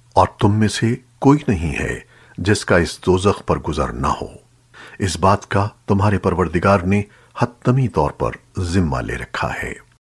और तुम में से कोई नहीं है जिसका इस दोज़ख पर गुजर ना हो। इस बात का तुम्हारे परवरदिगार ने हत्तमी तौर पर जिम्मा ले रखा है।